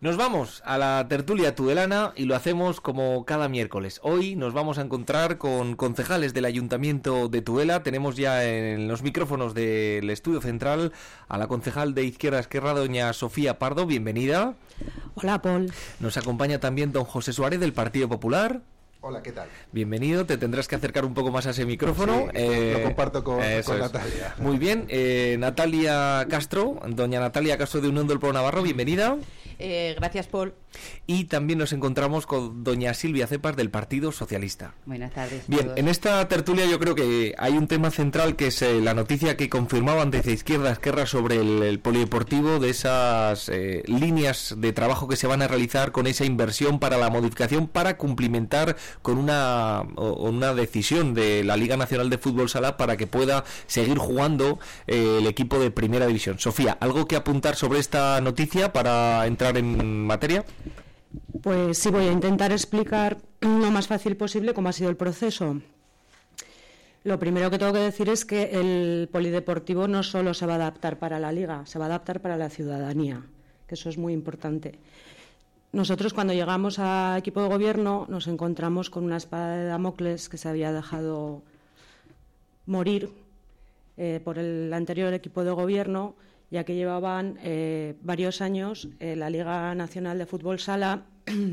Nos vamos a la tertulia tudelana y lo hacemos como cada miércoles. Hoy nos vamos a encontrar con concejales del Ayuntamiento de Tudela. Tenemos ya en los micrófonos del estudio central a la concejal de Izquierda Esquerra, doña Sofía Pardo. Bienvenida. Hola, Paul. Nos acompaña también don José Suárez del Partido Popular. Hola, ¿qué tal? Bienvenido, te tendrás que acercar un poco más a ese micrófono. Sí, lo comparto con Natalia. Muy bien, Natalia Castro, doña Natalia Castro de Unión del Pueblo Navarro, bienvenida. Gracias, Paul. Y también nos encontramos con doña Silvia Cepas del Partido Socialista. Buenas tardes. Bien, en esta tertulia yo creo que hay un tema central que es la noticia que confirmaban desde Izquierda Esquerra sobre el polideportivo, de esas líneas de trabajo que se van a realizar con esa inversión para la modificación para cumplimentar con una decisión de la Liga Nacional de Fútbol Sala para que pueda seguir jugando el equipo de Primera División. Sofía, ¿algo que apuntar sobre esta noticia para entrar en materia? Pues sí, voy a intentar explicar lo más fácil posible cómo ha sido el proceso. Lo primero que tengo que decir es que el polideportivo no solo se va a adaptar para la Liga, se va a adaptar para la ciudadanía, que eso es muy importante. Nosotros, cuando llegamos a equipo de gobierno, nos encontramos con una espada de Damocles que se había dejado morir por el anterior equipo de gobierno, ya que llevaban varios años la Liga Nacional de Fútbol Sala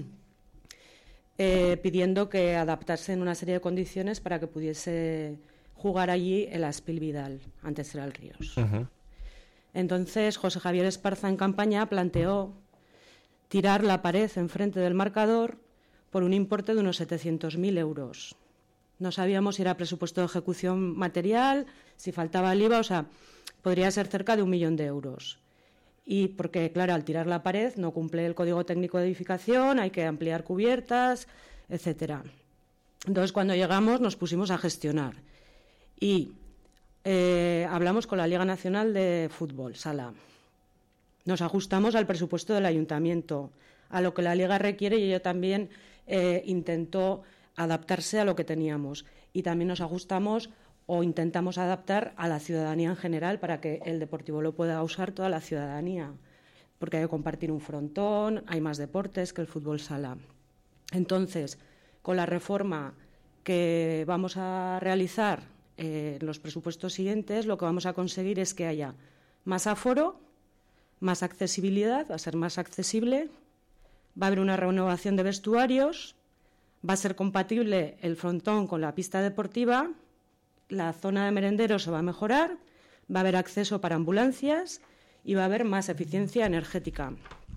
pidiendo que adaptase en una serie de condiciones para que pudiese jugar allí el Aspil Vidal, antes era el Ríos. Uh-huh. Entonces, José Javier Esparza, en campaña, planteó tirar la pared enfrente del marcador por un importe de unos 700.000 euros. No sabíamos si era presupuesto de ejecución material, si faltaba el IVA, o sea, podría ser cerca de 1 millón de euros. Y porque, claro, al tirar la pared no cumple el Código Técnico de Edificación, hay que ampliar cubiertas, etcétera. Entonces, cuando llegamos, nos pusimos a gestionar. Y hablamos con la Liga Nacional de Fútbol Sala. Nos ajustamos al presupuesto del ayuntamiento, a lo que la Liga requiere, y ella también intentó adaptarse a lo que teníamos. Y también nos ajustamos o intentamos adaptar a la ciudadanía en general para que el deportivo lo pueda usar toda la ciudadanía, porque hay que compartir un frontón, hay más deportes que el fútbol sala. Entonces, con la reforma que vamos a realizar en los presupuestos siguientes, lo que vamos a conseguir es que haya más aforo, más accesibilidad, va a ser más accesible, va a haber una renovación de vestuarios, va a ser compatible el frontón con la pista deportiva, la zona de merenderos se va a mejorar, va a haber acceso para ambulancias y va a haber más eficiencia energética.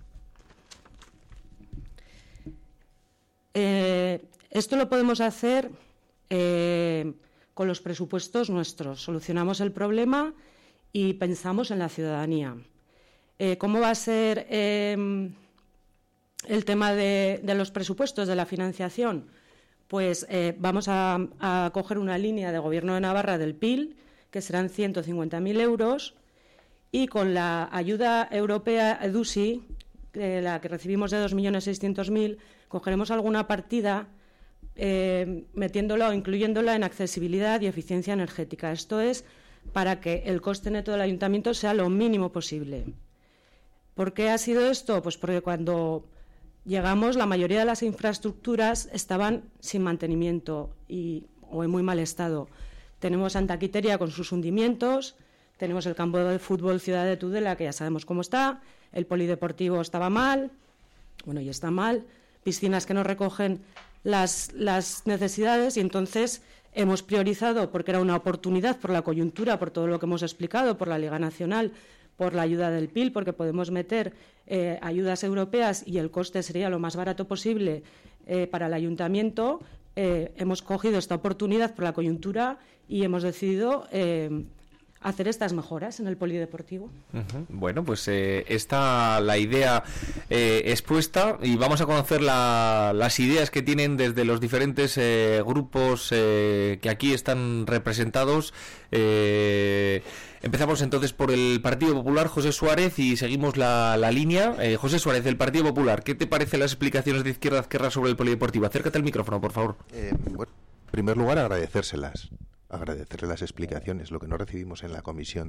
Esto lo podemos hacer con los presupuestos nuestros. Solucionamos el problema y pensamos en la ciudadanía. ¿Cómo va a ser el tema de los presupuestos, de la financiación? Pues vamos a coger una línea de Gobierno de Navarra del PIL, que serán 150.000 euros, y con la ayuda europea EDUSI, la que recibimos de 2.600.000, cogeremos alguna partida metiéndola o incluyéndola en accesibilidad y eficiencia energética. Esto es para que el coste neto del ayuntamiento sea lo mínimo posible. ¿Por qué ha sido esto? Pues porque cuando llegamos, la mayoría de las infraestructuras estaban sin mantenimiento o en muy mal estado. Tenemos Santa Quiteria con sus hundimientos, tenemos el campo de fútbol Ciudad de Tudela, que ya sabemos cómo está, el polideportivo estaba mal, bueno, y está mal, piscinas que no recogen las necesidades, y entonces hemos priorizado, porque era una oportunidad por la coyuntura, por todo lo que hemos explicado, por la Liga Nacional, por la ayuda del PIL, porque podemos meter ayudas europeas y el coste sería lo más barato posible para el ayuntamiento. Hemos cogido esta oportunidad por la coyuntura y hemos decidido hacer estas mejoras en el polideportivo. Uh-huh. Bueno, pues está la idea expuesta y vamos a conocer las ideas que tienen desde los diferentes grupos que aquí están representados. Empezamos entonces por el Partido Popular, José Suárez, y seguimos la línea. José Suárez, del Partido Popular, ¿qué te parecen las explicaciones de Izquierda Esquerra sobre el polideportivo? Acércate al micrófono, por favor. Bueno, en primer lugar, agradecérselas agradecerle las explicaciones. Lo que no recibimos en la comisión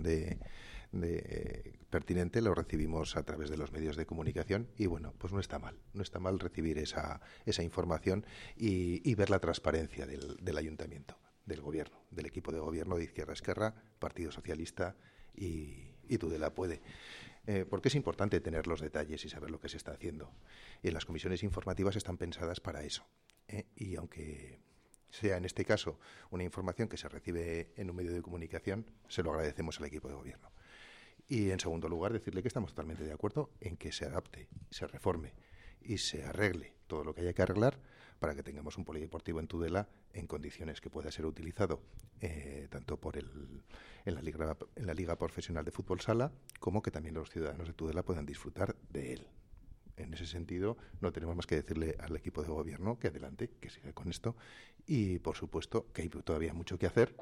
pertinente lo recibimos a través de los medios de comunicación y bueno, pues no está mal recibir esa información y ver la transparencia del ayuntamiento, del gobierno, del equipo de gobierno de Izquierda Esquerra, Partido Socialista y Tudela Puede. Porque es importante tener los detalles y saber lo que se está haciendo. Y las comisiones informativas están pensadas para eso. Y aunque sea en este caso una información que se recibe en un medio de comunicación, se lo agradecemos al equipo de gobierno. Y en segundo lugar, decirle que estamos totalmente de acuerdo en que se adapte, se reforme y se arregle todo lo que haya que arreglar para que tengamos un polideportivo en Tudela en condiciones que pueda ser utilizado tanto en la Liga Profesional de Fútbol Sala como que también los ciudadanos de Tudela puedan disfrutar de él. En ese sentido, no tenemos más que decirle al equipo de gobierno que adelante, que siga con esto y, por supuesto, que hay todavía mucho que hacer,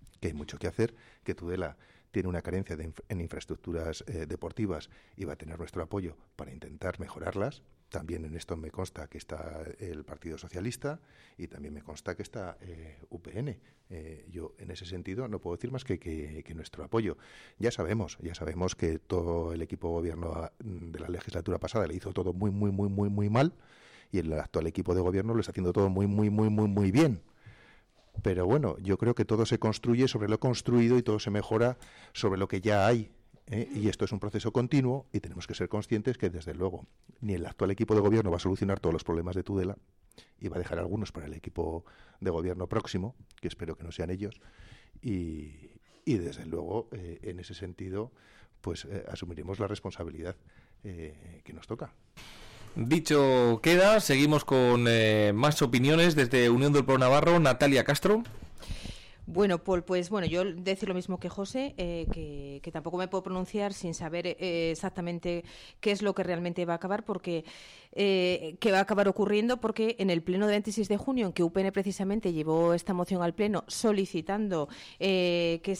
que Tudela tiene una carencia en infraestructuras deportivas y va a tener nuestro apoyo para intentar mejorarlas. También en esto me consta que está el Partido Socialista y también me consta que está UPN. Yo, en ese sentido, no puedo decir más que nuestro apoyo. Ya sabemos que todo el equipo de gobierno de la legislatura pasada le hizo todo muy, muy, muy, muy, muy mal y el actual equipo de gobierno lo está haciendo todo muy, muy, muy, muy, muy bien. Pero bueno, yo creo que todo se construye sobre lo construido y todo se mejora sobre lo que ya hay. Y esto es un proceso continuo y tenemos que ser conscientes que, desde luego, ni el actual equipo de gobierno va a solucionar todos los problemas de Tudela y va a dejar algunos para el equipo de gobierno próximo, que espero que no sean ellos. Y desde luego, en ese sentido, pues asumiremos la responsabilidad que nos toca. Dicho queda, seguimos con más opiniones desde Unión del Pueblo Navarro. Natalia Castro. Bueno, Paul, pues bueno, yo decir lo mismo que José, que tampoco me puedo pronunciar sin saber exactamente qué es lo que realmente va a acabar, porque qué va a acabar ocurriendo, porque en el pleno de 26 de junio, en que UPN precisamente llevó esta moción al pleno solicitando que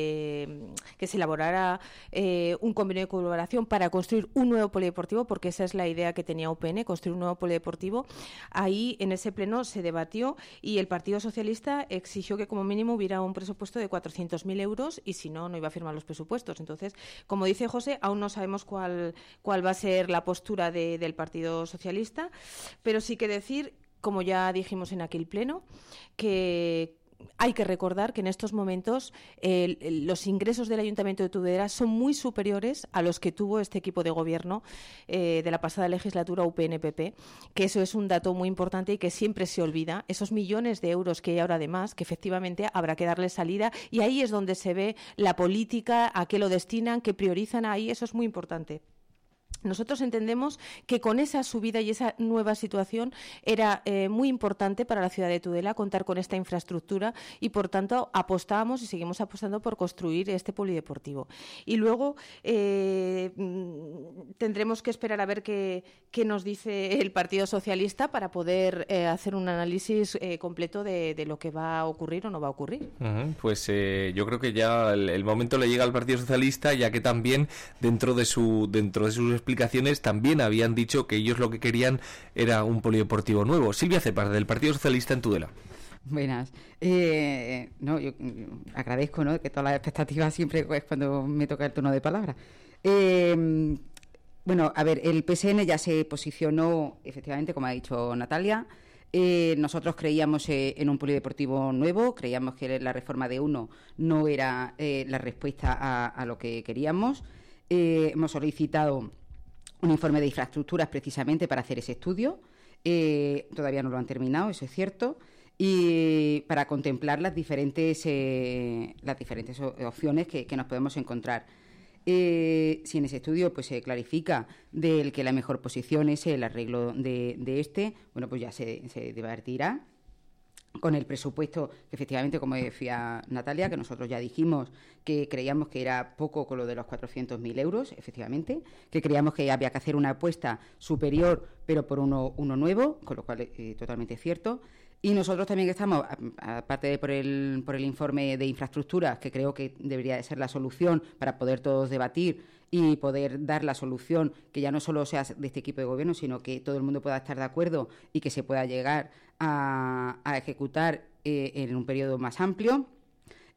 se elaborara un convenio de colaboración para construir un nuevo polideportivo, porque esa es la idea que tenía UPN, construir un nuevo polideportivo. Ahí en ese pleno se debatió y el Partido Socialista exigió que como mínimo hubiera un presupuesto de 400.000 euros y si no, no iba a firmar los presupuestos. Entonces, como dice José, aún no sabemos cuál va a ser la postura del Partido Socialista, pero sí que decir, como ya dijimos en aquel pleno, que hay que recordar que en estos momentos los ingresos del Ayuntamiento de Tudela son muy superiores a los que tuvo este equipo de gobierno de la pasada legislatura UPN-PP, que eso es un dato muy importante y que siempre se olvida. Esos millones de euros que hay ahora además, que efectivamente habrá que darle salida, y ahí es donde se ve la política, a qué lo destinan, qué priorizan ahí, eso es muy importante. Nosotros entendemos que con esa subida y esa nueva situación era muy importante para la ciudad de Tudela contar con esta infraestructura y, por tanto, apostábamos y seguimos apostando por construir este polideportivo. Y luego tendremos que esperar a ver qué nos dice el Partido Socialista para poder hacer un análisis completo de lo que va a ocurrir o no va a ocurrir. Pues yo creo que ya el momento le llega al Partido Socialista, ya que también dentro de sus explicaciones también habían dicho que ellos lo que querían era un polideportivo nuevo. Silvia Cepas, del Partido Socialista en Tudela. Buenas. Yo agradezco, ¿no?, que todas las expectativas siempre es cuando me toca el turno de palabra. Bueno, a ver, el PSN ya se posicionó, efectivamente, como ha dicho Natalia. Nosotros creíamos en un polideportivo nuevo, creíamos que la reforma de uno no era la respuesta a lo que queríamos. Hemos solicitado un informe de infraestructuras precisamente para hacer ese estudio. Todavía no lo han terminado, eso es cierto, y para contemplar las diferentes opciones que nos podemos encontrar. Si en ese estudio pues se clarifica del que la mejor posición es el arreglo de este, bueno, pues ya se debatirá con el presupuesto, que efectivamente, como decía Natalia, que nosotros ya dijimos que creíamos que era poco con lo de los 400.000 euros, efectivamente, que creíamos que había que hacer una apuesta superior, pero por uno nuevo, con lo cual totalmente cierto. Y nosotros también estamos, aparte de por el informe de infraestructuras, que creo que debería de ser la solución para poder todos debatir y poder dar la solución que ya no solo sea de este equipo de gobierno, sino que todo el mundo pueda estar de acuerdo y que se pueda llegar a ejecutar en un periodo más amplio.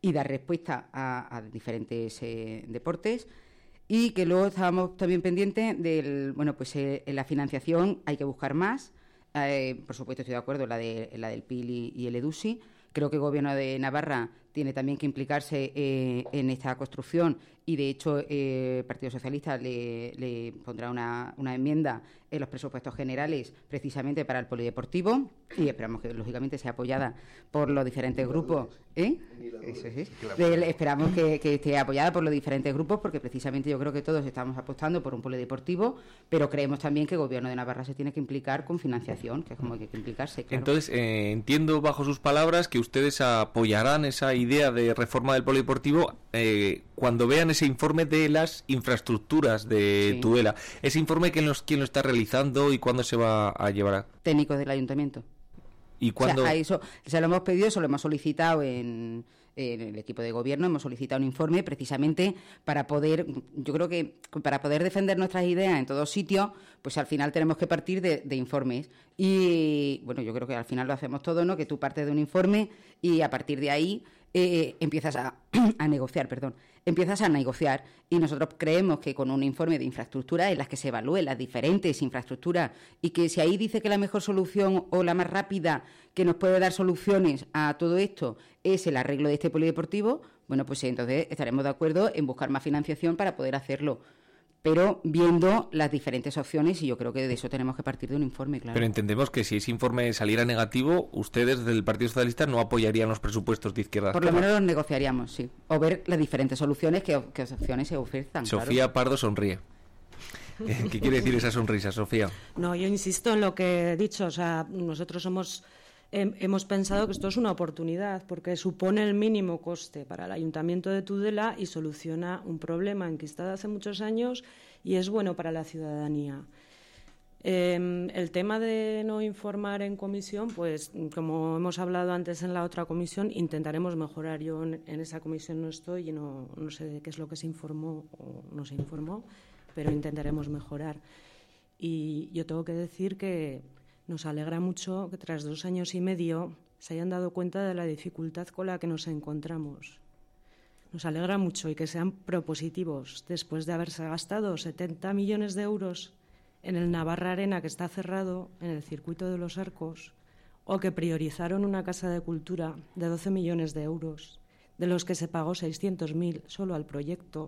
y dar respuesta a diferentes deportes. Y que luego estábamos también pendientes del, en la financiación hay que buscar más. Por supuesto estoy de acuerdo, la del PIL y el EDUSI. Creo que el Gobierno de Navarra tiene también que implicarse en esta construcción y, de hecho, el Partido Socialista le pondrá una enmienda en los presupuestos generales precisamente para el polideportivo y esperamos que, lógicamente, sea apoyada por los diferentes grupos. Eso sí. Esperamos que esté apoyada por los diferentes grupos porque, precisamente, yo creo que todos estamos apostando por un polideportivo, pero creemos también que el Gobierno de Navarra se tiene que implicar con financiación, que es como que hay que implicarse. Claro. Entonces, entiendo bajo sus palabras que ustedes apoyarán esa idea de reforma del polideportivo cuando vean ese informe de las infraestructuras de Tudela. Ese informe, ¿quién lo está realizando y cuándo se va a llevar a...? Técnicos del ayuntamiento. ¿Y cuándo? O sea, eso se lo hemos pedido, eso lo hemos solicitado en el equipo de gobierno, hemos solicitado un informe precisamente para poder, yo creo que para poder defender nuestras ideas en todos sitios, pues al final tenemos que partir de informes. Y bueno, yo creo que al final lo hacemos todo, ¿no? Que tú partes de un informe y a partir de ahí empiezas a negociar, empiezas a negociar y nosotros creemos que con un informe de infraestructura en las que se evalúen las diferentes infraestructuras y que si ahí dice que la mejor solución o la más rápida que nos puede dar soluciones a todo esto es el arreglo de este polideportivo, bueno, pues entonces estaremos de acuerdo en buscar más financiación para poder hacerlo. Pero viendo las diferentes opciones, y yo creo que de eso tenemos que partir de un informe, claro. Pero entendemos que si ese informe saliera negativo, ustedes del Partido Socialista no apoyarían los presupuestos de izquierda. Por lo menos los negociaríamos, sí. O ver las diferentes soluciones, qué opciones se ofertan. Sofía Pardo sonríe. ¿Qué quiere decir esa sonrisa, Sofía? No, yo insisto en lo que he dicho. O sea, nosotros hemos pensado que esto es una oportunidad porque supone el mínimo coste para el Ayuntamiento de Tudela y soluciona un problema enquistado hace muchos años y es bueno para la ciudadanía. El tema de no informar en comisión, pues como hemos hablado antes en la otra comisión, intentaremos mejorar. Yo en esa comisión no estoy y no sé de qué es lo que se informó o no se informó, pero intentaremos mejorar. Y yo tengo que decir que nos alegra mucho que tras 2 años y medio se hayan dado cuenta de la dificultad con la que nos encontramos. Nos alegra mucho y que sean propositivos después de haberse gastado 70 millones de euros en el Navarra Arena, que está cerrado, en el circuito de los Arcos, o que priorizaron una casa de cultura de 12 millones de euros, de los que se pagó 600.000 solo al proyecto.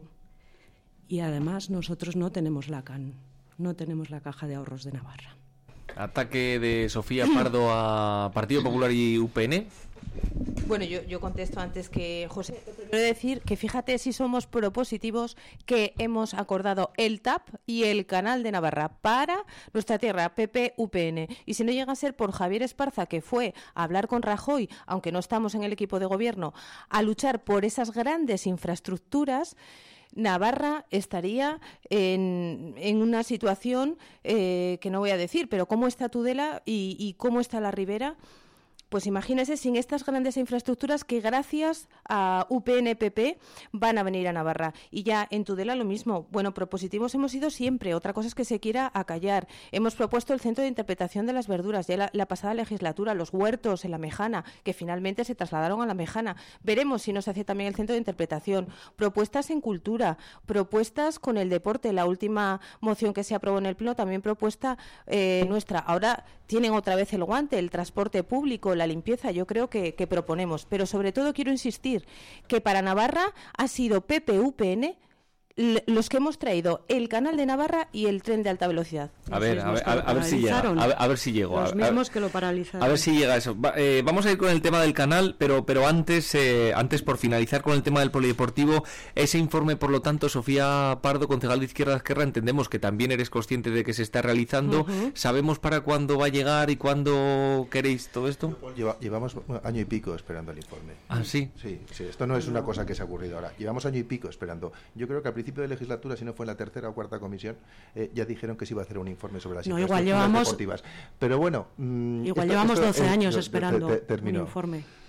Y además nosotros no tenemos la CAN, no tenemos la Caja de Ahorros de Navarra. Ataque de Sofía Pardo a Partido Popular y UPN. Bueno, yo contesto antes que José. Quiero decir que fíjate si somos propositivos que hemos acordado el TAP y el Canal de Navarra para nuestra tierra, PP-UPN. Y si no llega a ser por Javier Esparza, que fue a hablar con Rajoy, aunque no estamos en el equipo de gobierno, a luchar por esas grandes infraestructuras, Navarra estaría en una situación que no voy a decir, pero cómo está Tudela y cómo está la Ribera. Pues imagínese sin estas grandes infraestructuras que gracias a UPN-PP van a venir a Navarra. Y ya en Tudela lo mismo. Bueno, propositivos hemos sido siempre. Otra cosa es que se quiera acallar. Hemos propuesto el Centro de Interpretación de las Verduras. Ya la pasada legislatura, los huertos en la Mejana, que finalmente se trasladaron a la Mejana. Veremos si nos hace también el Centro de Interpretación. Propuestas en cultura, propuestas con el deporte. La última moción que se aprobó en el Pleno, también propuesta nuestra. Ahora tienen otra vez el guante, el transporte público, la limpieza, yo creo que proponemos. Pero sobre todo quiero insistir que para Navarra ha sido PP-UPN los que hemos traído el Canal de Navarra y el tren de alta velocidad. A ver si llega. A ver si llego. Los mismos que lo paralizaron. A ver si llega eso. Vamos a ir con el tema del canal, pero antes por finalizar con el tema del polideportivo, ese informe, por lo tanto, Sofía Pardo, concejal de Izquierda Esquerra, entendemos que también eres consciente de que se está realizando. ¿Sabemos para cuándo va a llegar y cuándo queréis todo esto? Llevamos año y pico esperando el informe. ¿Ah, sí? Sí, esto no es una cosa que se ha ocurrido ahora. Llevamos año y pico esperando. Yo creo que al principio de legislatura, si no fue en la tercera o cuarta comisión, ya dijeron que se iba a hacer un informe sobre las infraestructuras deportivas. Pero bueno, igual llevamos 12 años esperando un informe.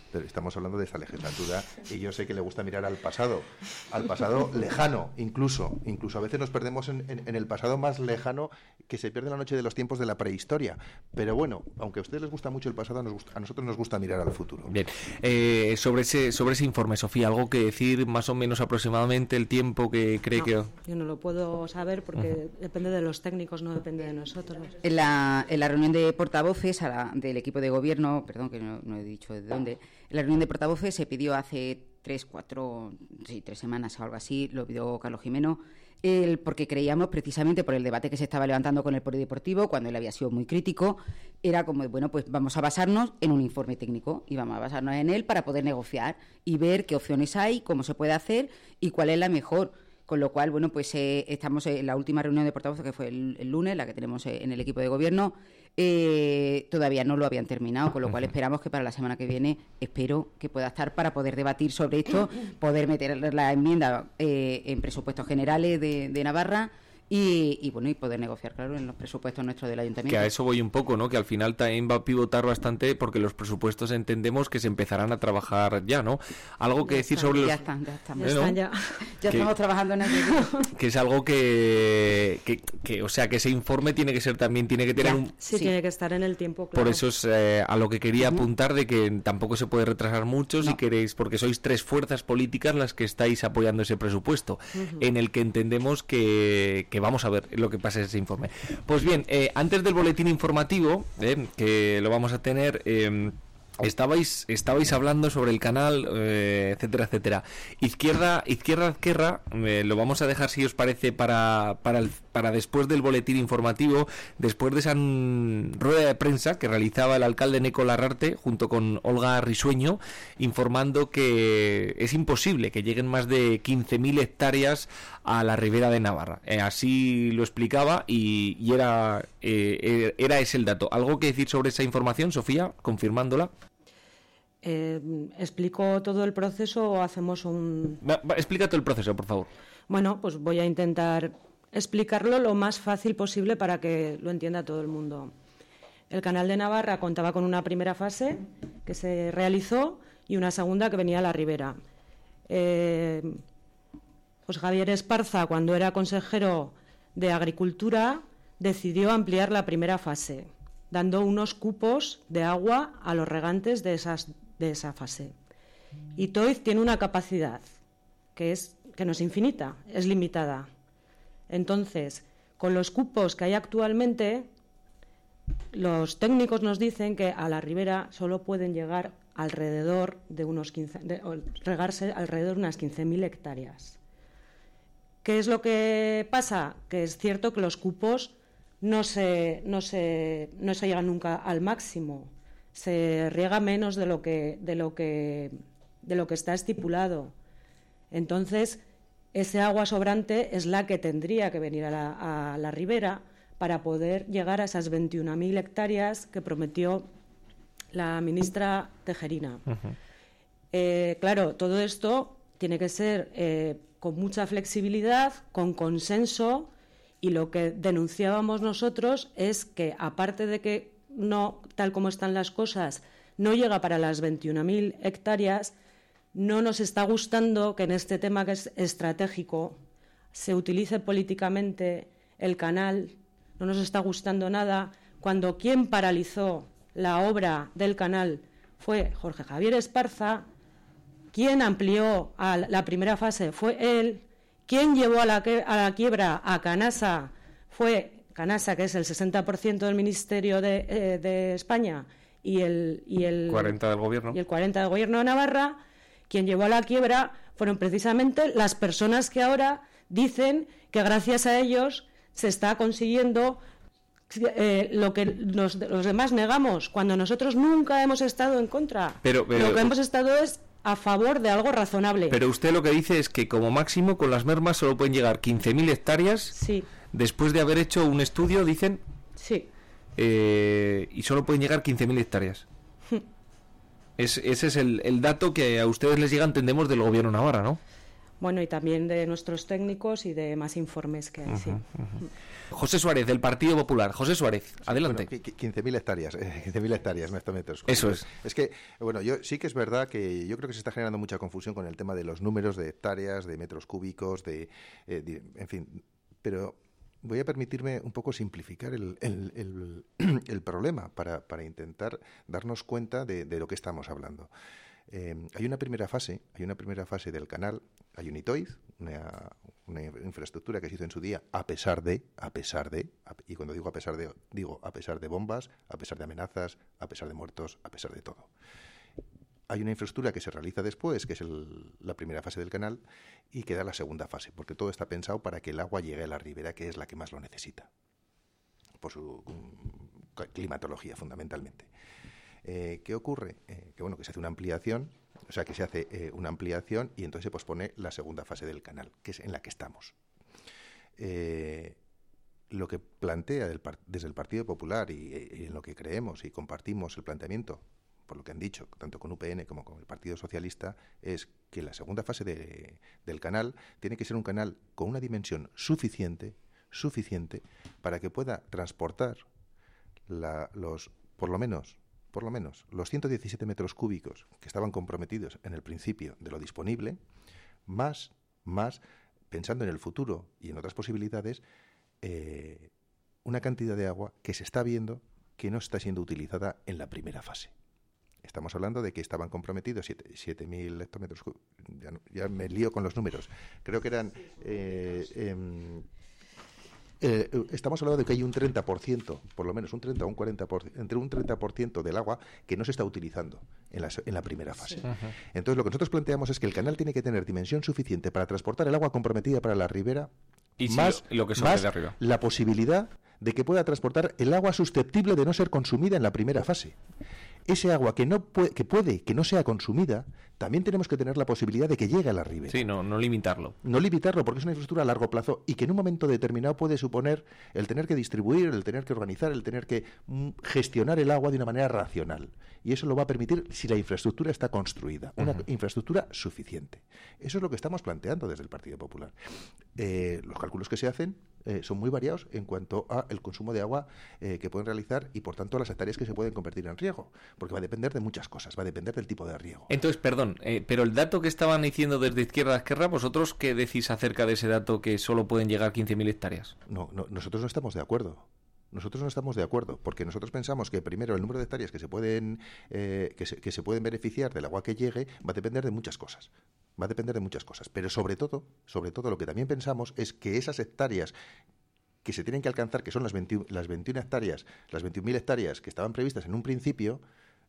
pero estamos hablando de esta legislatura y yo sé que le gusta mirar al pasado lejano, incluso a veces nos perdemos en el pasado más lejano, que se pierde la noche de los tiempos de la prehistoria, pero bueno, aunque a ustedes les gusta mucho el pasado, a nosotros nos gusta mirar al futuro. Bien, sobre ese informe, Sofía, ¿algo que decir más o menos aproximadamente el tiempo que cree que...? Yo no lo puedo saber porque depende de los técnicos, no depende de nosotros. En la reunión de portavoces del equipo de gobierno, perdón que no he dicho de dónde, en la reunión de portavoces se pidió hace 3 semanas o algo así, lo pidió Carlos Jimeno, porque creíamos, precisamente por el debate que se estaba levantando con el polideportivo, cuando él había sido muy crítico, era como, bueno, pues vamos a basarnos en un informe técnico y vamos a basarnos en él para poder negociar y ver qué opciones hay, cómo se puede hacer y cuál es la mejor. Con lo cual, bueno, pues estamos en la última reunión de portavoces, que fue el lunes, la que tenemos en el equipo de gobierno, todavía no lo habían terminado, con lo cual esperamos que para la semana que viene, espero que pueda estar para poder debatir sobre esto, poder meter la enmienda en presupuestos generales de Navarra y bueno, y poder negociar, claro, en los presupuestos nuestros del ayuntamiento. Que a eso voy un poco, ¿no? Que al final también va a pivotar bastante porque los presupuestos entendemos que se empezarán a trabajar ya, ¿no? Algo que decir sobre los... Ya están. Ya estamos trabajando en ello. Que es algo que o sea, que ese informe tiene que tener un... Sí, tiene que estar en el tiempo, claro. Por eso es a lo que quería apuntar, de que tampoco se puede retrasar mucho si queréis, porque sois 3 fuerzas políticas las que estáis apoyando ese presupuesto, en el que entendemos que vamos a ver lo que pasa en ese informe. Pues bien, antes del boletín informativo, que lo vamos a tener... Estabais hablando sobre el canal, etcétera. Izquierda, lo vamos a dejar, si os parece, para después del boletín informativo, después de esa rueda de prensa que realizaba el alcalde Neco Larrarte junto con Olga Risueño, informando que es imposible que lleguen más de 15.000 hectáreas a la Ribera de Navarra. Así lo explicaba y era ese el dato. ¿Algo que decir sobre esa información, Sofía, confirmándola? ¿Explico todo el proceso o hacemos un...? Explica todo el proceso, por favor. Bueno, pues voy a intentar explicarlo lo más fácil posible para que lo entienda todo el mundo. El Canal de Navarra contaba con una primera fase que se realizó y una segunda que venía a la Ribera. Pues Javier Esparza, cuando era consejero de Agricultura, decidió ampliar la primera fase, dando unos cupos de agua a los regantes de esa fase. Y Toiz tiene una capacidad que no es infinita, es limitada. Entonces, con los cupos que hay actualmente, los técnicos nos dicen que a la ribera solo pueden llegar alrededor de regarse alrededor de unas 15.000 hectáreas. ¿Qué es lo que pasa? Que es cierto que los cupos no se llega nunca al máximo, se riega menos de lo que está estipulado. Entonces, ese agua sobrante es la que tendría que venir a la ribera para poder llegar a esas 21.000 hectáreas que prometió la ministra Tejerina. Claro, todo esto tiene que ser con mucha flexibilidad, con consenso. Y lo que denunciábamos nosotros es que, aparte de que no, tal como están las cosas, no llega para las 21.000 hectáreas, no nos está gustando que en este tema que es estratégico se utilice políticamente el canal, no nos está gustando nada, cuando quien paralizó la obra del canal fue Jorge Javier Esparza, quien amplió a la primera fase fue él. Quien llevó a la quiebra a Canasa fue Canasa, que es el 60% del Ministerio de España y el 40% del gobierno. Y el 40% del gobierno de Navarra. Quien llevó a la quiebra fueron precisamente las personas que ahora dicen que gracias a ellos se está consiguiendo lo que los demás negamos, cuando nosotros nunca hemos estado en contra. Pero lo que hemos estado es a favor de algo razonable. Pero usted lo que dice es que como máximo con las mermas solo pueden llegar 15.000 hectáreas. Sí. Después de haber hecho un estudio, dicen. Sí. Y solo pueden llegar 15.000 hectáreas. Ese es el dato que a ustedes les llega, entendemos, del gobierno Navarra, ¿no? Bueno, y también de nuestros técnicos y de más informes que hay, sí. José Suárez, del Partido Popular. José Suárez, adelante. Bueno, 15.000 hectáreas, 15.000 hectáreas, no hectómetros. Eso es. Es que, bueno, yo sí que es verdad que yo creo que se está generando mucha confusión con el tema de los números de hectáreas, de metros cúbicos, en fin, pero voy a permitirme un poco simplificar el problema para intentar darnos cuenta de lo que estamos hablando. Hay una primera fase del canal, hay un ITOID, una infraestructura que se hizo en su día a pesar de, y cuando digo a pesar de bombas, a pesar de amenazas, a pesar de muertos, a pesar de todo. Hay una infraestructura que se realiza después, que es la primera fase del canal, y queda la segunda fase, porque todo está pensado para que el agua llegue a la ribera, que es la que más lo necesita, por su climatología fundamentalmente. ¿Qué ocurre? Que se hace una ampliación, y entonces se pospone la segunda fase del canal, que es en la que estamos. Lo que plantea desde el Partido Popular y en lo que creemos y compartimos el planteamiento, por lo que han dicho, tanto con UPN como con el Partido Socialista, es que la segunda fase del canal tiene que ser un canal con una dimensión suficiente para que pueda transportar por lo menos los 117 metros cúbicos que estaban comprometidos en el principio de lo disponible, más pensando en el futuro y en otras posibilidades, una cantidad de agua que se está viendo que no está siendo utilizada en la primera fase. Estamos hablando de que estaban comprometidos 7.000 hectómetros cúbicos. Ya me lío con los números. Creo que eran... estamos hablando de que hay un 30%, por lo menos un 30 o un 40%, entre un 30% del agua que no se está utilizando en la primera fase. Sí. Entonces, lo que nosotros planteamos es que el canal tiene que tener dimensión suficiente para transportar el agua comprometida para la ribera, y más de arriba, la posibilidad de que pueda transportar el agua susceptible de no ser consumida en la primera fase. Ese agua que puede que no sea consumida, también tenemos que tener la posibilidad de que llegue a la ribera. Sí, no limitarlo. No limitarlo, porque es una infraestructura a largo plazo y que en un momento determinado puede suponer el tener que distribuir, el tener que organizar, el tener que gestionar el agua de una manera racional. Y eso lo va a permitir si la infraestructura está construida, una infraestructura suficiente. Eso es lo que estamos planteando desde el Partido Popular. Los cálculos que se hacen son muy variados en cuanto a el consumo de agua que pueden realizar y, por tanto, las hectáreas que se pueden convertir en riego, porque va a depender de muchas cosas, va a depender del tipo de riego. Entonces, perdón, pero el dato que estaban diciendo desde Izquierda a Esquerra, ¿vosotros qué decís acerca de ese dato que solo pueden llegar 15.000 hectáreas? No, nosotros no estamos de acuerdo. Porque nosotros pensamos que primero el número de hectáreas que se pueden beneficiar del agua que llegue va a depender de muchas cosas. Pero sobre todo lo que también pensamos es que esas hectáreas que se tienen que alcanzar, que son las 21 hectáreas, las 21.000 hectáreas que estaban previstas en un principio,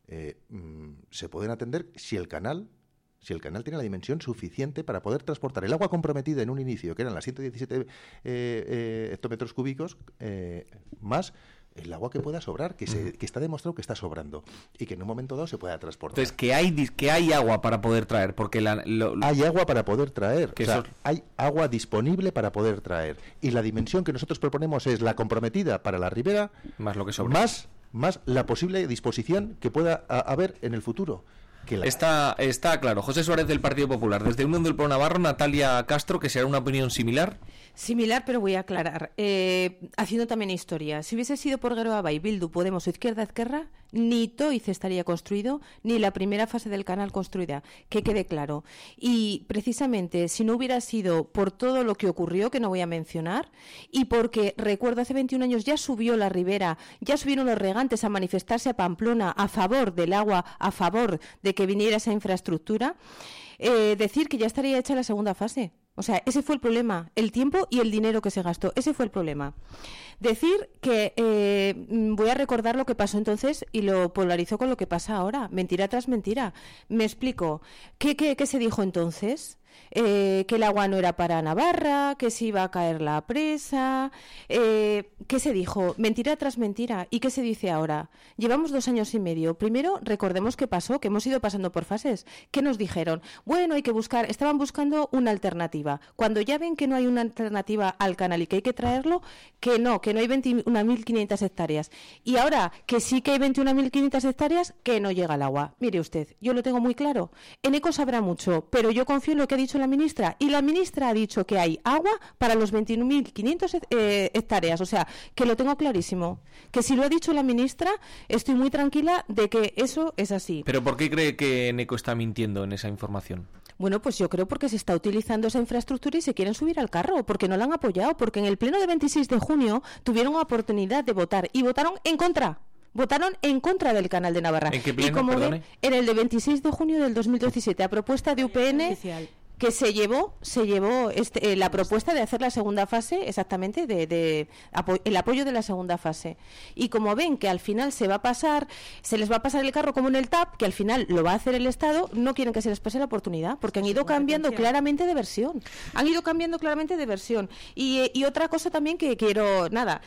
se pueden atender si el canal tiene la dimensión suficiente para poder transportar el agua comprometida en un inicio, que eran las 117 hectómetros cúbicos, más el agua que pueda sobrar, que está demostrado que está sobrando y que en un momento dado se pueda transportar. Entonces, que hay agua para poder traer, porque hay agua para poder traer, hay agua disponible para poder traer, y la dimensión que nosotros proponemos es la comprometida para la ribera, más lo que sobra, más la posible disposición que pueda haber en el futuro. Está claro. José Suárez, del Partido Popular. Desde Unión del Pueblo Navarro, Natalia Castro, que será una opinión similar. Similar, pero voy a aclarar. Haciendo también historia. Si hubiese sido por Geroa y Bildu, Podemos o Izquierda Esquerra, ni Toiz estaría construido, ni la primera fase del canal construida. Que quede claro. Y precisamente, si no hubiera sido por todo lo que ocurrió, que no voy a mencionar, y porque, recuerdo, hace 21 años ya subió la ribera, ya subieron los regantes a manifestarse a Pamplona a favor del agua, a favor de que viniera esa infraestructura, decir que ya estaría hecha la segunda fase. O sea, ese fue el problema, el tiempo y el dinero que se gastó, ese fue el problema. Decir que voy a recordar lo que pasó entonces y lo polarizo con lo que pasa ahora, mentira tras mentira. Me explico, ¿qué se dijo entonces? Que el agua no era para Navarra, que se iba a caer la presa, ¿qué se dijo? Mentira tras mentira. ¿Y qué se dice ahora? Llevamos 2 años y medio. Primero, recordemos qué pasó, que hemos ido pasando por fases. ¿Qué nos dijeron? Bueno, hay que buscar, estaban buscando una alternativa. Cuando ya ven que no hay una alternativa al canal y que hay que traerlo, que no hay 21.500 hectáreas. Y ahora que sí que hay 21.500 hectáreas, que no llega el agua. Mire usted, yo lo tengo muy claro. En ECO sabrá mucho, pero yo confío en lo que ha dicho la ministra, y la ministra ha dicho que hay agua para los 21.500 hectáreas, o sea, que lo tengo clarísimo, que si lo ha dicho la ministra, estoy muy tranquila de que eso es así. ¿Pero por qué cree que Eneco está mintiendo en esa información? Bueno, pues yo creo porque se está utilizando esa infraestructura y se quieren subir al carro, porque no la han apoyado, porque en el pleno de 26 de junio tuvieron oportunidad de votar y votaron en contra. Votaron en contra del Canal de Navarra. ¿En qué pleno, y como perdone? En el de 26 de junio del 2017, a propuesta de UPN, que se llevó la propuesta de hacer la segunda fase, exactamente, el apoyo de la segunda fase. Y como ven que al final se les va a pasar el carro como en el TAP, que al final lo va a hacer el Estado, no quieren que se les pase la oportunidad, porque han ido cambiando claramente de versión. Y otra cosa también que quiero,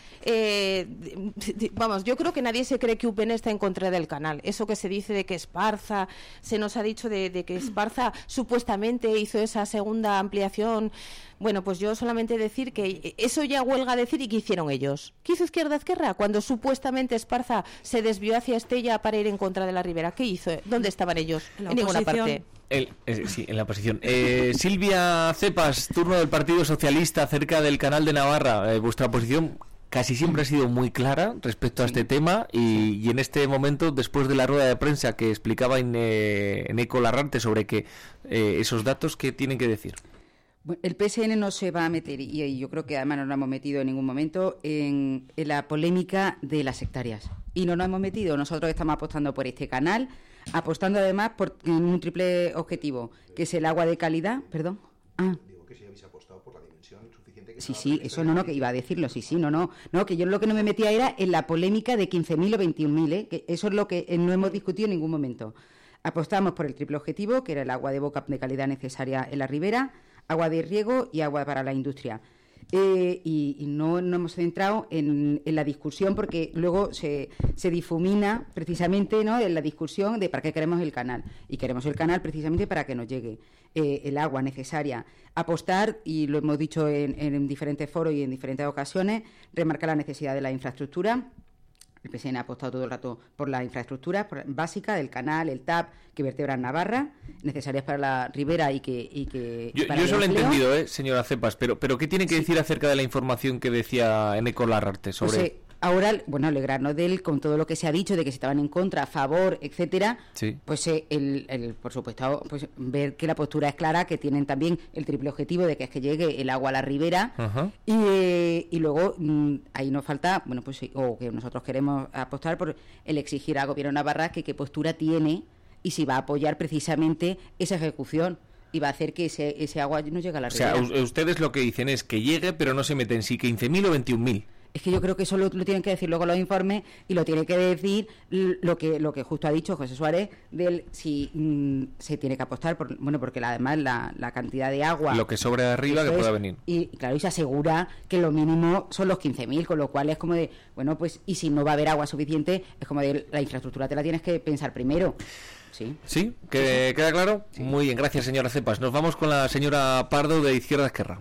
yo creo que nadie se cree que UPN está en contra del canal. Eso que se dice de que Esparza, se nos ha dicho de que Esparza supuestamente hizo esa segunda ampliación. Bueno, pues yo solamente decir que eso ya huelga decir y que hicieron ellos. ¿Qué hizo Izquierda Esquerra cuando supuestamente Esparza se desvió hacia Estella para ir en contra de la Ribera? ¿Qué hizo? ¿Dónde estaban ellos? En ninguna parte. Sí, en la oposición. Silvia Cepas, turno del Partido Socialista acerca del Canal de Navarra. Vuestra posición casi siempre ha sido muy clara respecto a este tema y en este momento, después de la rueda de prensa que explicaba Eneco Larrarte sobre que esos datos, ¿qué tienen que decir? Bueno, el PSN no se va a meter, y yo creo que además no nos hemos metido en ningún momento, en la polémica de las hectáreas. Y no nos hemos metido. Nosotros estamos apostando por este canal, apostando además por un triple objetivo, que es el agua de calidad. ¿Perdón? Digo que si habéis apostado por la dimensión suficiente. Sí, eso no, que iba a decirlo, no, que yo lo que no me metía era en la polémica de 15.000 o 21.000, que eso es lo que no hemos discutido en ningún momento. Apostamos por el triple objetivo, que era el agua de boca de calidad necesaria en la ribera, agua de riego y agua para la industria. Y no hemos centrado en la discusión, porque luego se difumina precisamente, ¿no?, en la discusión de para qué queremos el canal. Y queremos el canal precisamente para que nos llegue el agua necesaria. Apostar, y lo hemos dicho en diferentes foros y en diferentes ocasiones, remarcar la necesidad de la infraestructura. El PSN ha apostado todo el rato por la infraestructura básica del canal, el TAP, que vertebran Navarra, necesarias para la ribera y que yo eso lo he entendido, señora Cepas, pero ¿qué tiene que decir acerca de la información que decía Eneco Larrarte sobre...? Pues, ahora, bueno, alegrarnos de él con todo lo que se ha dicho, de que se estaban en contra, a favor, etcétera, sí. Pues por supuesto, pues ver que la postura es clara, que tienen también el triple objetivo de que es que llegue el agua a la ribera. Uh-huh. Y luego ahí nos falta, bueno, pues o que nosotros queremos apostar por el exigir al gobierno de Navarra que qué postura tiene y si va a apoyar precisamente esa ejecución y va a hacer que ese agua no llegue a la ribera. O sea, ustedes lo que dicen es que llegue, pero no se meten si 15.000 o 21.000. Es que yo creo que eso lo tienen que decir luego los informes y lo tiene que decir lo que justo ha dicho José Suárez del si se tiene que apostar por, bueno, porque además la cantidad de agua, lo que sobre arriba que pueda venir, y claro, y se asegura que lo mínimo son los 15.000, con lo cual es como de, bueno, pues y si no va a haber agua suficiente, es como de la infraestructura te la tienes que pensar primero. Sí, ¿queda claro? Sí. Muy bien, gracias, señora Cepas. Nos vamos con la señora Pardo de Izquierda Esquerra.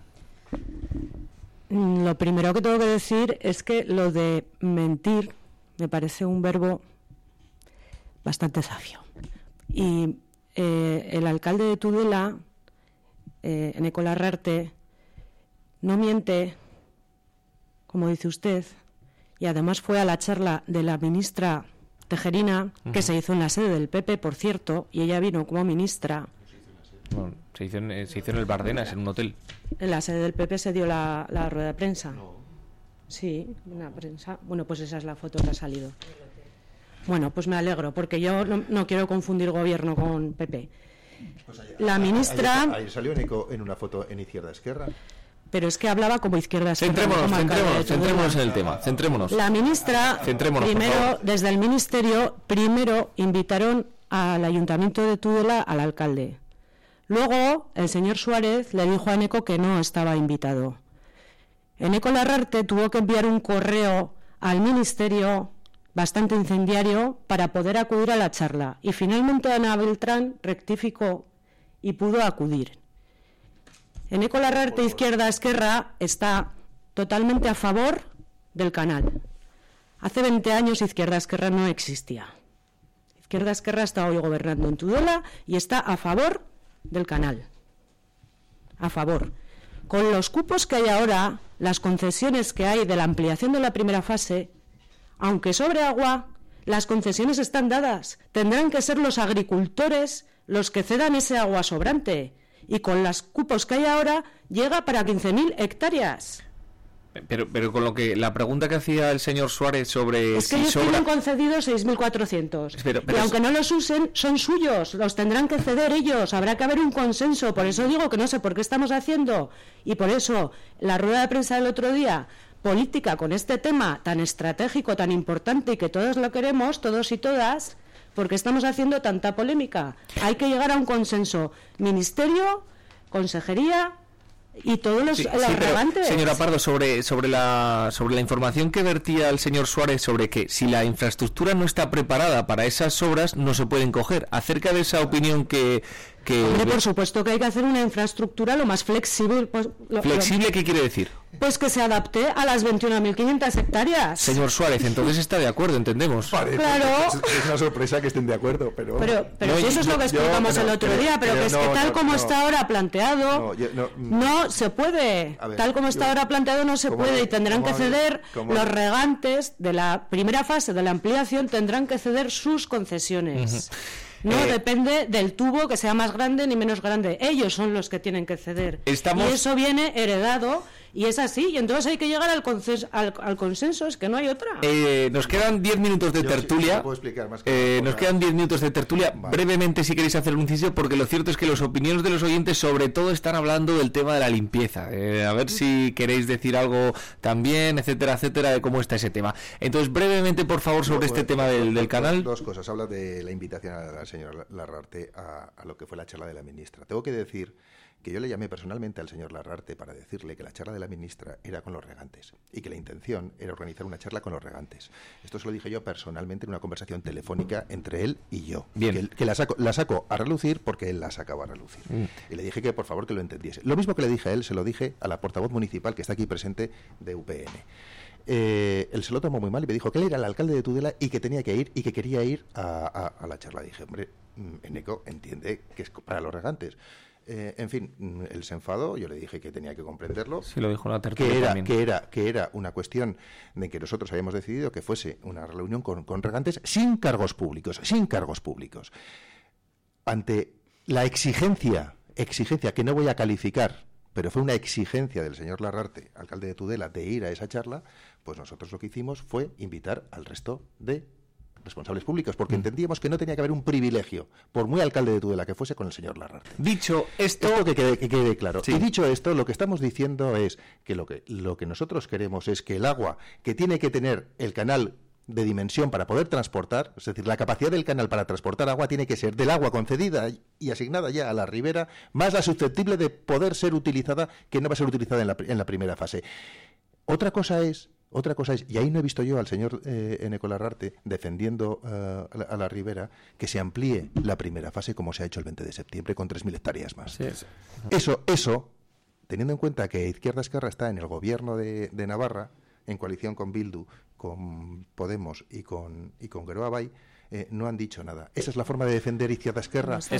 Lo primero que tengo que decir es que lo de mentir me parece un verbo bastante sabio. Y el alcalde de Tudela, Eneco Larrarte, no miente, como dice usted, y además fue a la charla de la ministra Tejerina, que se hizo en la sede del PP, por cierto, y ella vino como ministra. Bueno, se hizo en el Bardenas, en un hotel. En la sede del PP se dio la rueda de prensa. No. Sí, una prensa. Bueno, pues esa es la foto que ha salido. Bueno, pues me alegro, porque yo no quiero confundir gobierno con PP. Pues la ministra... Ayer salió Eneco en una foto en Izquierda Esquerra. Pero es que hablaba como Izquierda Esquerra. Centrémonos en el tema, centrémonos. La ministra, primero, desde el ministerio, invitaron al ayuntamiento de Tudela al alcalde. Luego, el señor Suárez le dijo a Eneco que no estaba invitado. Eneco Larrarte tuvo que enviar un correo al ministerio bastante incendiario para poder acudir a la charla. Y finalmente Ana Beltrán rectificó y pudo acudir. Eneco Larrarte, Izquierda Esquerra, está totalmente a favor del canal. Hace 20 años Izquierda Esquerra no existía. Izquierda Esquerra está hoy gobernando en Tudela y está a favor del canal. a favor. Con los cupos que hay ahora, las concesiones que hay de la ampliación de la primera fase, aunque sobre agua, las concesiones están dadas. Tendrán que ser los agricultores los que cedan ese agua sobrante. Y con los cupos que hay ahora, llega para 15.000 hectáreas. Pero con lo que la pregunta que hacía el señor Suárez sobre es que ellos tienen concedidos 6.400 y aunque no los usen, son suyos, los tendrán que ceder ellos, habrá que haber un consenso. Por eso digo que no sé por qué estamos haciendo, y por eso la rueda de prensa del otro día, política con este tema tan estratégico, tan importante y que todos lo queremos, todos y todas, porque estamos haciendo tanta polémica. Hay que llegar a un consenso, ministerio, consejería y todos los relevantes. Señora Pardo, sobre la información que vertía el señor Suárez sobre que si la infraestructura no está preparada para esas obras no se pueden coger, acerca de esa opinión que Hombre, por supuesto que hay que hacer una infraestructura lo más flexible. ¿Flexible qué quiere decir? Pues que se adapte a las 21.500 hectáreas. Señor Suárez, entonces está de acuerdo, entendemos. Claro. Es una sorpresa que estén de acuerdo, pero no, si eso es lo que explicamos el otro día, pero que es que tal como está ahora planteado, no se puede. Ver, tal como está ahora planteado no se puede, y tendrán que ceder los regantes de la primera fase de la ampliación, tendrán que ceder sus concesiones. No depende del tubo que sea más grande ni menos grande. Ellos son los que tienen que ceder. Y eso viene heredado y es así. Y entonces hay que llegar al consenso. Es que no hay otra. Nos quedan 10 minutos de tertulia. Sí, puedo explicar más que nos quedan 10 minutos de tertulia. Vale. Brevemente, si queréis hacer un inciso, porque lo cierto es que las opiniones de los oyentes sobre todo están hablando del tema de la limpieza. A ver si queréis decir algo también, etcétera, etcétera, de cómo está ese tema. Entonces, brevemente, por favor, sobre este tema del canal. Dos cosas. Habla de la invitación al señor Larrarte a lo que fue la charla de la ministra. Tengo que decir que yo le llamé personalmente al señor Larrarte para decirle que la charla de la ministra era con los regantes y que la intención era organizar una charla con los regantes. Esto se lo dije yo personalmente en una conversación telefónica entre él y yo. Bien. Que la saco a relucir porque él la sacaba a relucir. Y le dije que por favor que lo entendiese. Lo mismo que le dije a él, se lo dije a la portavoz municipal que está aquí presente de UPN. Él se lo tomó muy mal y me dijo que él era el alcalde de Tudela y que tenía que ir y que quería ir a la charla. Dije, hombre, Eneco entiende que es para los regantes. En fin, él se enfadó, yo le dije que tenía que comprenderlo. Sí, lo dijo en la tertulia que era una cuestión de que nosotros habíamos decidido que fuese una reunión con regantes sin cargos públicos. Ante la exigencia que no voy a calificar, pero fue una exigencia del señor Larrarte, alcalde de Tudela, de ir a esa charla, pues nosotros lo que hicimos fue invitar al resto de responsables públicos, porque entendíamos que no tenía que haber un privilegio, por muy alcalde de Tudela que fuese, con el señor Larrarte. Dicho esto que quede claro. Sí. Y dicho esto, lo que estamos diciendo es que lo que nosotros queremos es que el agua que tiene que tener el canal de dimensión para poder transportar, es decir, la capacidad del canal para transportar agua tiene que ser del agua concedida y asignada ya a la ribera, más la susceptible de poder ser utilizada, que no va a ser utilizada en la primera fase. Otra cosa es, y ahí no he visto yo al señor Eneco Larrarte defendiendo a la ribera, que se amplíe la primera fase como se ha hecho el 20 de septiembre con 3.000 hectáreas más. Sí. Eso, teniendo en cuenta que Izquierda Esquerra está en el gobierno de Navarra, en coalición con Bildu, con Podemos y con Geroa Bai, no han dicho nada. Esa es la forma de defender Izquierda Esquerra. Esa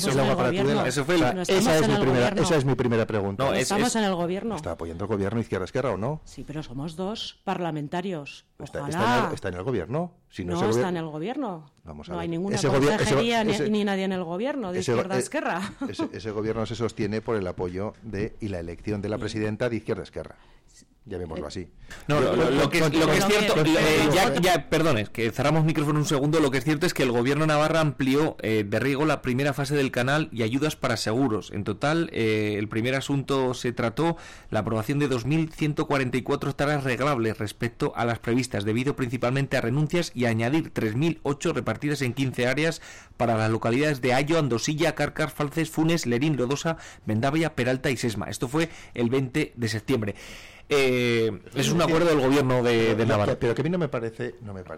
es mi primera pregunta. No, estamos en el gobierno. ¿Está apoyando el gobierno Izquierda Esquerra o no? Sí, pero somos dos parlamentarios. Está en el gobierno. Si no está en el gobierno. Vamos a no ver. Hay ninguna consejería ni nadie en el gobierno de Izquierda Esquerra. Ese gobierno se sostiene por el apoyo y la elección de la presidenta de Izquierda Esquerra. Llamémoslo así. No, lo que es cierto, perdone, que cerramos micrófono un segundo. Lo que es cierto es que el gobierno de Navarra amplió de riego la primera fase del canal y ayudas para seguros. En total, el primer asunto se trató la aprobación de 2.144 hectáreas reglables respecto a las previstas, debido principalmente a renuncias y a añadir 3.008 repartidas en 15 áreas para las localidades de Ayo, Andosilla, Cárcar, Falces, Funes, Lerín, Lodosa, Mendavia, Peralta y Sesma. Esto fue el 20 de septiembre. Es un acuerdo del gobierno de Navarra. Pero que a mí no me parece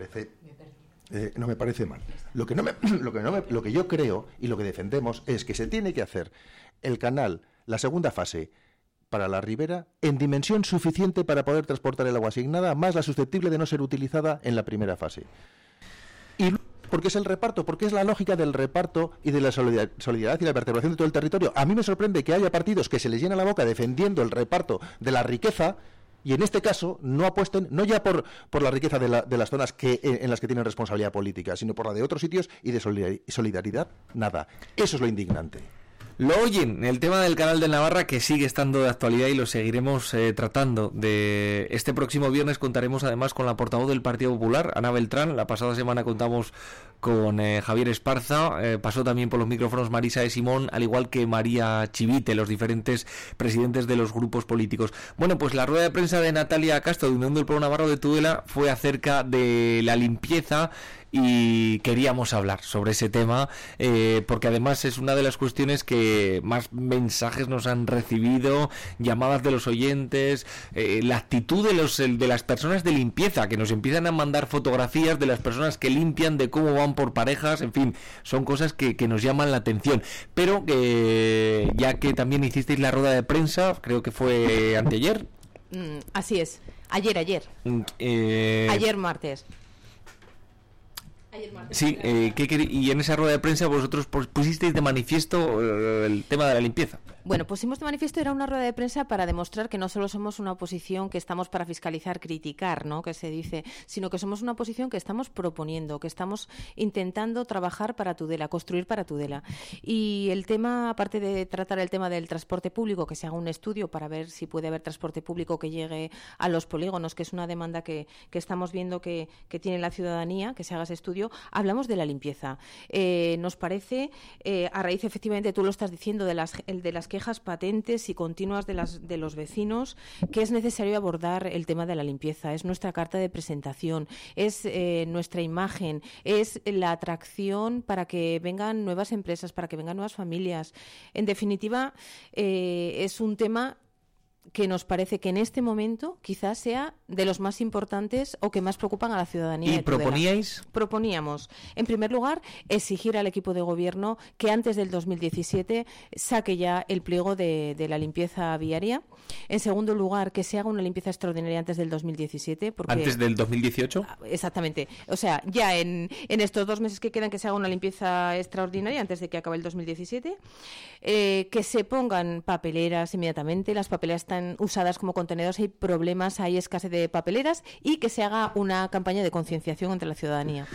mal. Lo que yo creo y lo que defendemos es que se tiene que hacer el canal, la segunda fase, para la ribera, en dimensión suficiente para poder transportar el agua asignada, más la susceptible de no ser utilizada en la primera fase. Y porque es el reparto, porque es la lógica del reparto y de la solidaridad y la vertebración de todo el territorio. A mí me sorprende que haya partidos que se les llena la boca defendiendo el reparto de la riqueza y en este caso no apuesten, no ya por la riqueza de las zonas en las que tienen responsabilidad política, sino por la de otros sitios, y de solidaridad, nada. Eso es lo indignante. Lo oyen, el tema del Canal de Navarra, que sigue estando de actualidad y lo seguiremos tratando. De este próximo viernes contaremos además con la portavoz del Partido Popular, Ana Beltrán. La pasada semana contamos con Javier Esparza, pasó también por los micrófonos Marisa de Simón, al igual que María Chivite, los diferentes presidentes de los grupos políticos. Bueno, pues la rueda de prensa de Natalia Castro, de Unión del Pueblo Navarro de Tudela, fue acerca de la limpieza, y queríamos hablar sobre ese tema porque además es una de las cuestiones que más mensajes nos han recibido, llamadas de los oyentes, la actitud de las personas de limpieza, que nos empiezan a mandar fotografías de las personas que limpian, de cómo van por parejas, en fin, son cosas que nos llaman la atención. Pero ya que también hicisteis la rueda de prensa, creo que fue anteayer. Así es, ayer. Ayer martes. Sí, y en esa rueda de prensa vosotros pusisteis de manifiesto el tema de la limpieza. Bueno, pusimos de manifiesto, era una rueda de prensa para demostrar que no solo somos una oposición que estamos para fiscalizar, criticar, ¿no?, que se dice, sino que somos una oposición que estamos proponiendo, que estamos intentando trabajar para Tudela, construir para Tudela. Y el tema, aparte de tratar el tema del transporte público, que se haga un estudio para ver si puede haber transporte público que llegue a los polígonos, que es una demanda que estamos viendo que tiene la ciudadanía, que se haga ese estudio, hablamos de la limpieza. Nos parece, a raíz, efectivamente, tú lo estás diciendo, de las quejas patentes y continuas de los vecinos, que es necesario abordar el tema de la limpieza. Es nuestra carta de presentación, es nuestra imagen, es la atracción para que vengan nuevas empresas, para que vengan nuevas familias. En definitiva, es un tema que nos parece que en este momento quizás sea de los más importantes o que más preocupan a la ciudadanía. ¿Y proponíais? Proponíamos, en primer lugar, exigir al equipo de gobierno que antes del 2017 saque ya el pliego de la limpieza viaria. En segundo lugar, que se haga una limpieza extraordinaria antes del 2017. Porque, ¿antes del 2018? Exactamente. O sea, ya en estos 2 meses que quedan, que se haga una limpieza extraordinaria antes de que acabe el 2017. Que se pongan papeleras inmediatamente. Las papeleras están usadas como contenedores, hay problemas, hay escasez de papeleras, y que se haga una campaña de concienciación entre la ciudadanía.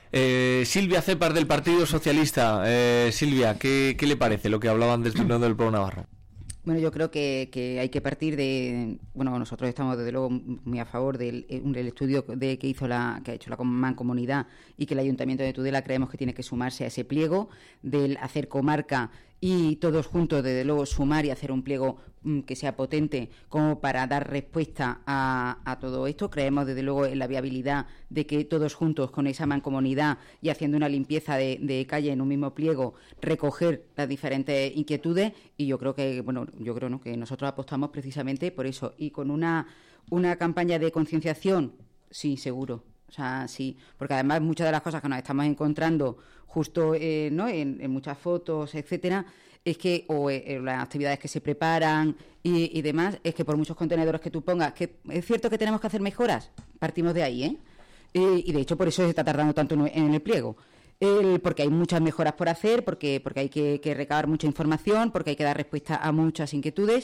Silvia Cepar, del Partido Socialista. Silvia, ¿qué le parece lo que hablaban desde Unión del Pueblo Navarro? Bueno, yo creo que hay que partir de... Bueno, nosotros estamos desde luego muy a favor del estudio que ha hecho la Mancomunidad, y que el Ayuntamiento de Tudela creemos que tiene que sumarse a ese pliego del hacer comarca, y todos juntos, desde luego, sumar y hacer un pliego que sea potente como para dar respuesta a todo esto. Creemos, desde luego, en la viabilidad de que todos juntos, con esa mancomunidad y haciendo una limpieza de calle en un mismo pliego, recoger las diferentes inquietudes, y yo creo que, ¿no?, que nosotros apostamos precisamente por eso, y con una campaña de concienciación, sí, seguro. O sea, sí, porque además muchas de las cosas que nos estamos encontrando justo ¿no?, en muchas fotos, etcétera, es que, las actividades que se preparan y demás, es que por muchos contenedores que tú pongas, que es cierto que tenemos que hacer mejoras, partimos de ahí, y de hecho por eso se está tardando tanto en el pliego. Porque hay muchas mejoras por hacer, porque hay que recabar mucha información, porque hay que dar respuesta a muchas inquietudes,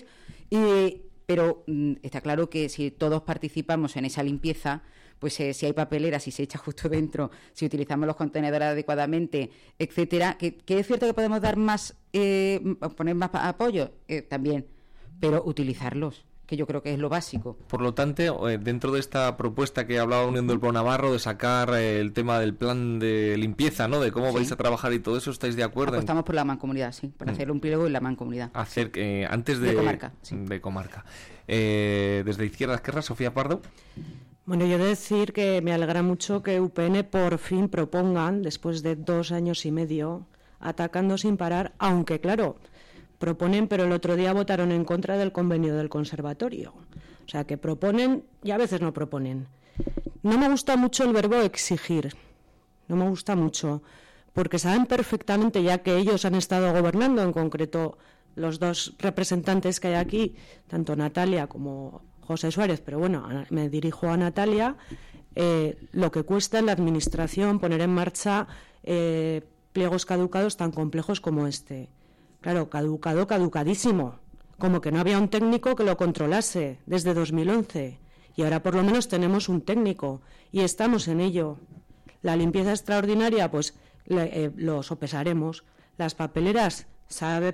pero está claro que si todos participamos en esa limpieza, pues si hay papeleras, si se echa justo dentro, si utilizamos los contenedores adecuadamente, etcétera, que es cierto que podemos dar más, poner más apoyo, también, pero utilizarlos, que yo creo que es lo básico. Por lo tanto, dentro de esta propuesta que hablaba Unión del Pueblo Navarro, de sacar el tema del plan de limpieza, ¿no?, de cómo vais a trabajar y todo eso, ¿estáis de acuerdo? Apostamos por la mancomunidad, sí, por hacer un pliego en la mancomunidad. Hacer antes de comarca. Sí. De comarca. Desde Izquierda Esquerra, Sofía Pardo. Bueno, yo he de decir que me alegra mucho que UPN por fin propongan, después de 2 años y medio, atacando sin parar, aunque claro, proponen, pero el otro día votaron en contra del convenio del conservatorio. O sea, que proponen y a veces no proponen. No me gusta mucho el verbo exigir, no me gusta mucho, porque saben perfectamente, ya que ellos han estado gobernando, en concreto los 2 representantes que hay aquí, tanto Natalia como José Suárez, pero bueno, me dirijo a Natalia, lo que cuesta en la administración poner en marcha pliegos caducados tan complejos como este. Claro, caducadísimo. Como que no había un técnico que lo controlase desde 2011. Y ahora por lo menos tenemos un técnico y estamos en ello. La limpieza extraordinaria, pues lo sopesaremos. Las papeleras saben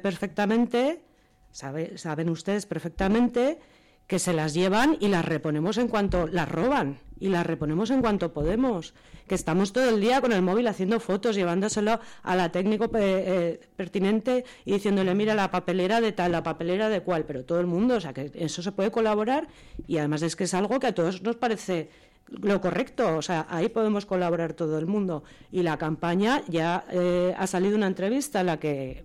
ustedes perfectamente que se las llevan y las reponemos en cuanto las roban y las reponemos en cuanto podemos, que estamos todo el día con el móvil haciendo fotos, llevándoselo a la técnico pertinente y diciéndole, mira, la papelera de tal, la papelera de cual, pero todo el mundo, o sea, que eso se puede colaborar y además es que es algo que a todos nos parece lo correcto, o sea, ahí podemos colaborar todo el mundo. Y la campaña ya ha salido una entrevista en la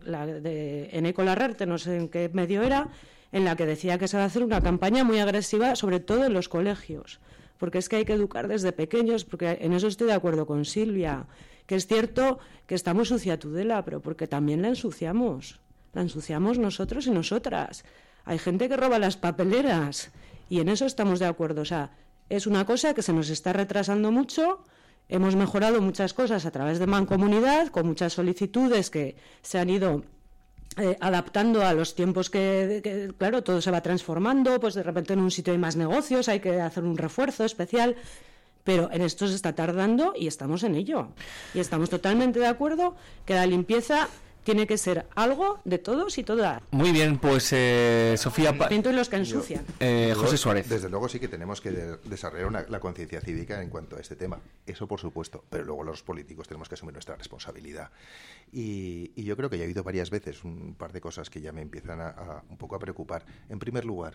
de Eneco Larrarte, no sé en qué medio era, en la que decía que se va a hacer una campaña muy agresiva, sobre todo en los colegios, porque es que hay que educar desde pequeños, porque en eso estoy de acuerdo con Silvia, que es cierto que está muy sucia Tudela, pero porque también la ensuciamos nosotros y nosotras. Hay gente que roba las papeleras y en eso estamos de acuerdo, o sea, es una cosa que se nos está retrasando mucho. Hemos mejorado muchas cosas a través de Mancomunidad, con muchas solicitudes que se han ido adaptando a los tiempos que, claro, todo se va transformando, pues de repente en un sitio hay más negocios, hay que hacer un refuerzo especial, pero en esto se está tardando y estamos en ello. Y estamos totalmente de acuerdo que la limpieza tiene que ser algo de todos y todas. Muy bien, pues Sofía... Y los que ensucian. José Suárez. Desde luego sí que tenemos que desarrollar la conciencia cívica en cuanto a este tema. Eso por supuesto, pero luego los políticos tenemos que asumir nuestra responsabilidad. Y yo creo que ya ha habido varias veces un par de cosas que ya me empiezan un poco a preocupar. En primer lugar,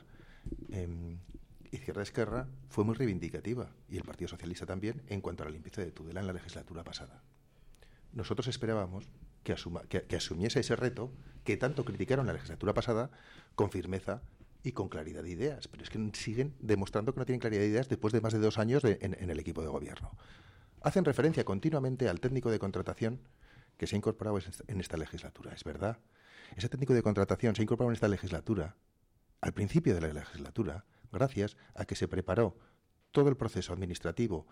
Izquierda Esquerra fue muy reivindicativa, y el Partido Socialista también, en cuanto a la limpieza de Tudela en la legislatura pasada. Nosotros esperábamos que asumiese ese reto que tanto criticaron la legislatura pasada con firmeza y con claridad de ideas, pero es que siguen demostrando que no tienen claridad de ideas después de más de 2 años en el equipo de gobierno. Hacen referencia continuamente al técnico de contratación que se ha incorporado en esta legislatura, es verdad. Ese técnico de contratación se ha incorporado en esta legislatura, al principio de la legislatura, gracias a que se preparó todo el proceso administrativo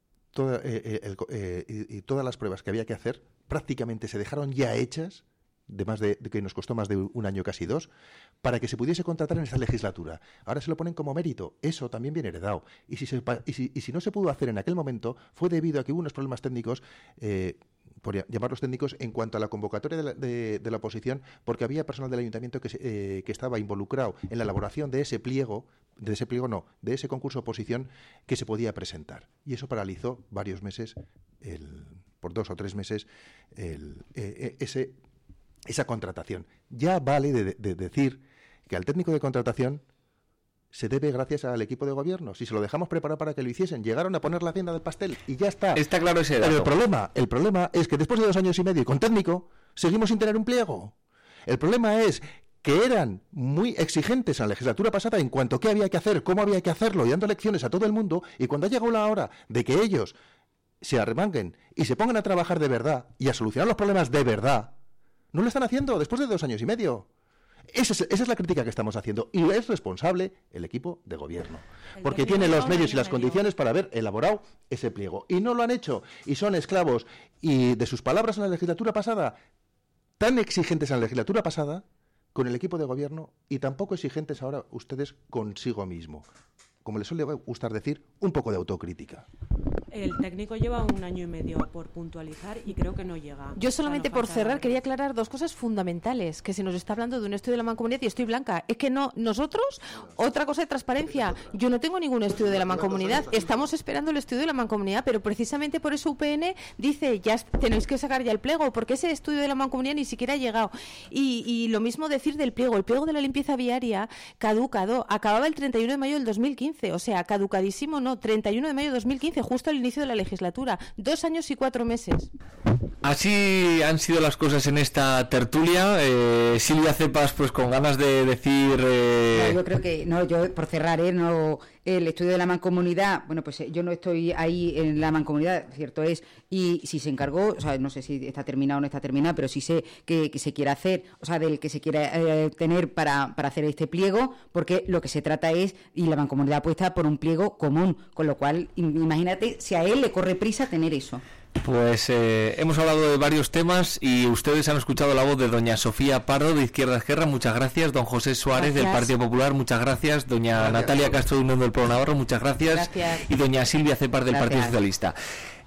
y todas las pruebas que había que hacer prácticamente se dejaron ya hechas, de que nos costó más de 1 año, casi 2, para que se pudiese contratar en esa legislatura. Ahora se lo ponen como mérito. Eso también viene heredado. Y si no se pudo hacer en aquel momento, fue debido a que hubo unos problemas técnicos, por llamarlos técnicos, en cuanto a la convocatoria de la oposición, porque había personal del ayuntamiento que estaba involucrado en la elaboración de ese concurso de oposición que se podía presentar. Y eso paralizó varios meses, por 2 o 3 meses, esa contratación. Ya vale de decir que al técnico de contratación se debe gracias al equipo de gobierno. Si se lo dejamos preparado para que lo hiciesen, llegaron a poner la guinda del pastel y ya está. Está claro ese dato. Pero el problema es que después de 2 años y medio y con técnico, seguimos sin tener un pliego. El problema es que eran muy exigentes en la legislatura pasada en cuanto a qué había que hacer, cómo había que hacerlo, y dando lecciones a todo el mundo, y cuando ha llegado la hora de que ellos se arremanguen y se pongan a trabajar de verdad y a solucionar los problemas de verdad, no lo están haciendo después de 2 años y medio. Esa es la crítica que estamos haciendo, y es responsable el equipo de gobierno, porque tiene los medios y las condiciones para haber elaborado ese pliego, y no lo han hecho, y son esclavos y de sus palabras en la legislatura pasada, tan exigentes en la legislatura pasada con el equipo de gobierno, y tampoco exigentes ahora ustedes consigo mismo. Como les suele gustar decir, un poco de autocrítica. El técnico lleva 1 año y medio por puntualizar y creo que no llega. Yo solamente por cerrar quería aclarar 2 cosas fundamentales, que se nos está hablando de un estudio de la Mancomunidad y estoy blanca. Es que no, nosotros, otra cosa de transparencia, yo no tengo ningún estudio de la Mancomunidad, estamos esperando el estudio de la Mancomunidad, pero precisamente por eso UPN dice, ya tenéis que sacar ya el pliego, porque ese estudio de la Mancomunidad ni siquiera ha llegado. Y lo mismo decir del pliego, el pliego de la limpieza viaria caducado, acababa el 31 de mayo del 2015, o sea, caducadísimo no, 31 de mayo de 2015, justo al inicio de la legislatura, 2 años y 4 meses. Así han sido las cosas en esta tertulia. Silvia Cepas, pues con ganas de decir... No, yo creo que, yo por cerrar, El estudio de la mancomunidad, bueno, pues yo no estoy ahí en la mancomunidad, cierto es, y si se encargó, o sea, no sé si está terminado o no está terminado, pero sí sé que se quiere hacer, o sea, del que se quiere tener para hacer este pliego, porque lo que se trata es, y la mancomunidad apuesta por un pliego común, con lo cual, imagínate si a él le corre prisa tener eso. Pues hemos hablado de varios temas y ustedes han escuchado la voz de doña Sofía Pardo de Izquierda Esquerra, muchas gracias, don José Suárez del Partido Popular, muchas gracias, doña Natalia Castro de Unión del Pueblo Navarro, muchas gracias, y doña Silvia Cepar del Partido Socialista.